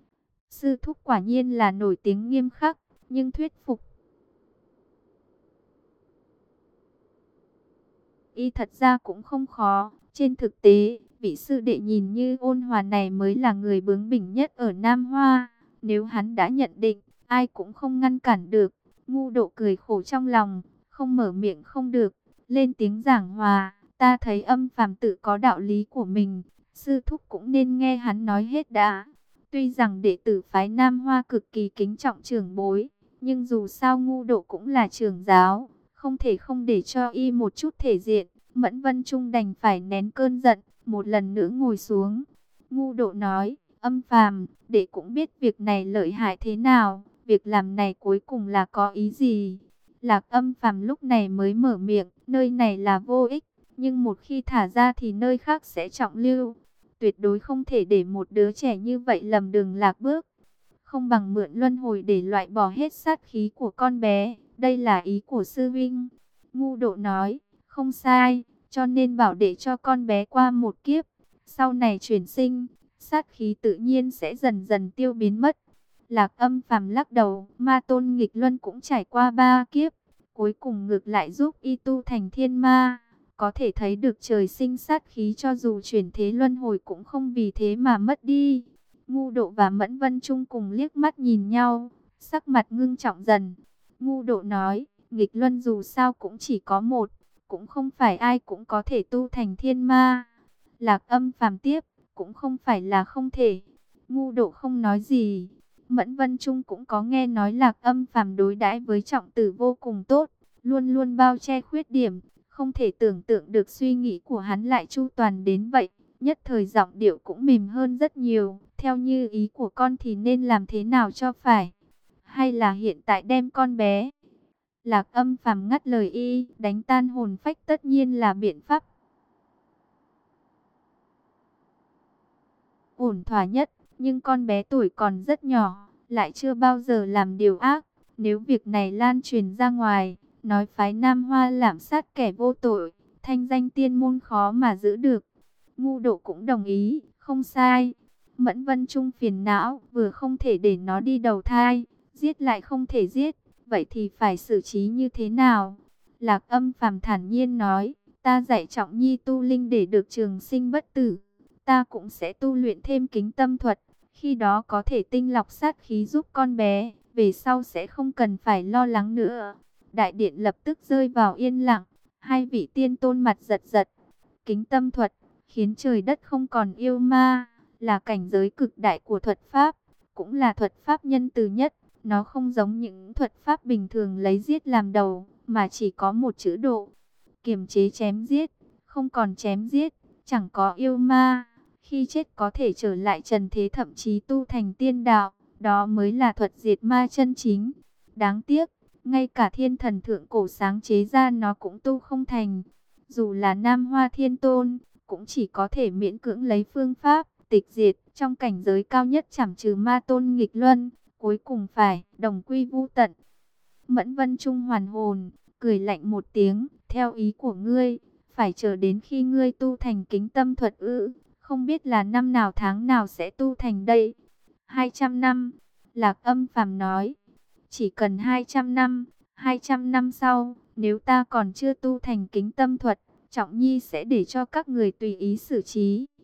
Speaker 1: Sư thúc quả nhiên là nổi tiếng nghiêm khắc, nhưng thuyết phục y thật ra cũng không khó. Trên thực tế, vị sư đệ nhìn như ôn hòa này mới là người bướng bỉnh nhất ở Nam Hoa. Nếu hắn đã nhận định, ai cũng không ngăn cản được. Ngu Độ cười khổ trong lòng, không mở miệng không được, lên tiếng giảng hòa. Ta thấy Âm Phàm tự có đạo lý của mình, sư thúc cũng nên nghe hắn nói hết đã. Tuy rằng đệ tử phái Nam Hoa cực kỳ kính trọng trưởng bối, nhưng dù sao Ngu Độ cũng là trưởng giáo, không thể không để cho y một chút thể diện. Mẫn Vân Trung đành phải nén cơn giận, một lần nữa ngồi xuống. Ngu Độ nói, Âm Phàm, đệ cũng biết việc này lợi hại thế nào, việc làm này cuối cùng là có ý gì? Lạc Âm Phàm lúc này mới mở miệng, nơi này là vô ích, nhưng một khi thả ra thì nơi khác sẽ trọng lưu. Tuyệt đối không thể để một đứa trẻ như vậy lầm đường lạc bước. Không bằng mượn luân hồi để loại bỏ hết sát khí của con bé. Đây là ý của sư vinh. Ngu Độ nói, không sai, cho nên bảo để cho con bé qua một kiếp. Sau này chuyển sinh, sát khí tự nhiên sẽ dần dần tiêu biến mất. Lạc Âm Phàm lắc đầu, Ma Tôn Nghịch Luân cũng trải qua ba kiếp. Cuối cùng ngược lại giúp y tu thành thiên ma. Có thể thấy được trời sinh sát khí cho dù chuyển thế luân hồi cũng không vì thế mà mất đi. Ngu Độ và Mẫn Vân Trung cùng liếc mắt nhìn nhau, sắc mặt ngưng trọng dần. Ngu Độ nói, nghịch luân dù sao cũng chỉ có một, cũng không phải ai cũng có thể tu thành thiên ma. Lạc Âm Phàm tiếp, cũng không phải là không thể. Ngu Độ không nói gì. Mẫn Vân Trung cũng có nghe nói Lạc Âm Phàm đối đãi với Trọng Tử vô cùng tốt, luôn luôn bao che khuyết điểm. Không thể tưởng tượng được suy nghĩ của hắn lại chu toàn đến vậy. Nhất thời giọng điệu cũng mềm hơn rất nhiều. Theo như ý của con thì nên làm thế nào cho phải? Hay là hiện tại đem con bé? Lạc Âm Phàm ngắt lời y, đánh tan hồn phách tất nhiên là biện pháp ổn thỏa nhất. Nhưng con bé tuổi còn rất nhỏ, lại chưa bao giờ làm điều ác. Nếu việc này lan truyền ra ngoài, nói phái Nam Hoa lạm sát kẻ vô tội, thanh danh tiên môn khó mà giữ được. Ngu Độ cũng đồng ý, không sai. Mẫn Vân Trung phiền não, vừa không thể để nó đi đầu thai, giết lại không thể giết, vậy thì phải xử trí như thế nào? Lạc Âm Phàm thản nhiên nói, ta dạy Trọng Nhi tu linh để được trường sinh bất tử, ta cũng sẽ tu luyện thêm kính tâm thuật, khi đó có thể tinh lọc sát khí giúp con bé, về sau sẽ không cần phải lo lắng nữa. Đại điện lập tức rơi vào yên lặng, hai vị tiên tôn mặt giật giật. Kính tâm thuật, khiến trời đất không còn yêu ma, là cảnh giới cực đại của thuật pháp, cũng là thuật pháp nhân từ nhất. Nó không giống những thuật pháp bình thường lấy giết làm đầu, mà chỉ có một chữ độ. Kiềm chế chém giết, không còn chém giết, chẳng có yêu ma. Khi chết có thể trở lại trần thế, thậm chí tu thành tiên đạo, đó mới là thuật diệt ma chân chính. Đáng tiếc, ngay cả thiên thần thượng cổ sáng chế ra nó cũng tu không thành. Dù là Nam Hoa Thiên Tôn, cũng chỉ có thể miễn cưỡng lấy phương pháp tịch diệt trong cảnh giới cao nhất, chảm trừ Ma Tôn Nghịch Luân, cuối cùng phải đồng quy vu tận. Mẫn Vân Trung hoàn hồn, cười lạnh một tiếng, theo ý của ngươi, phải chờ đến khi ngươi tu thành kính tâm thuật ư? Không biết là năm nào tháng nào sẽ tu thành đây? hai trăm năm, Lạc Âm Phàm nói. Chỉ cần hai trăm năm, hai trăm năm sau, nếu ta còn chưa tu thành kính tâm thuật, Trọng Nhi sẽ để cho các người tùy ý xử trí.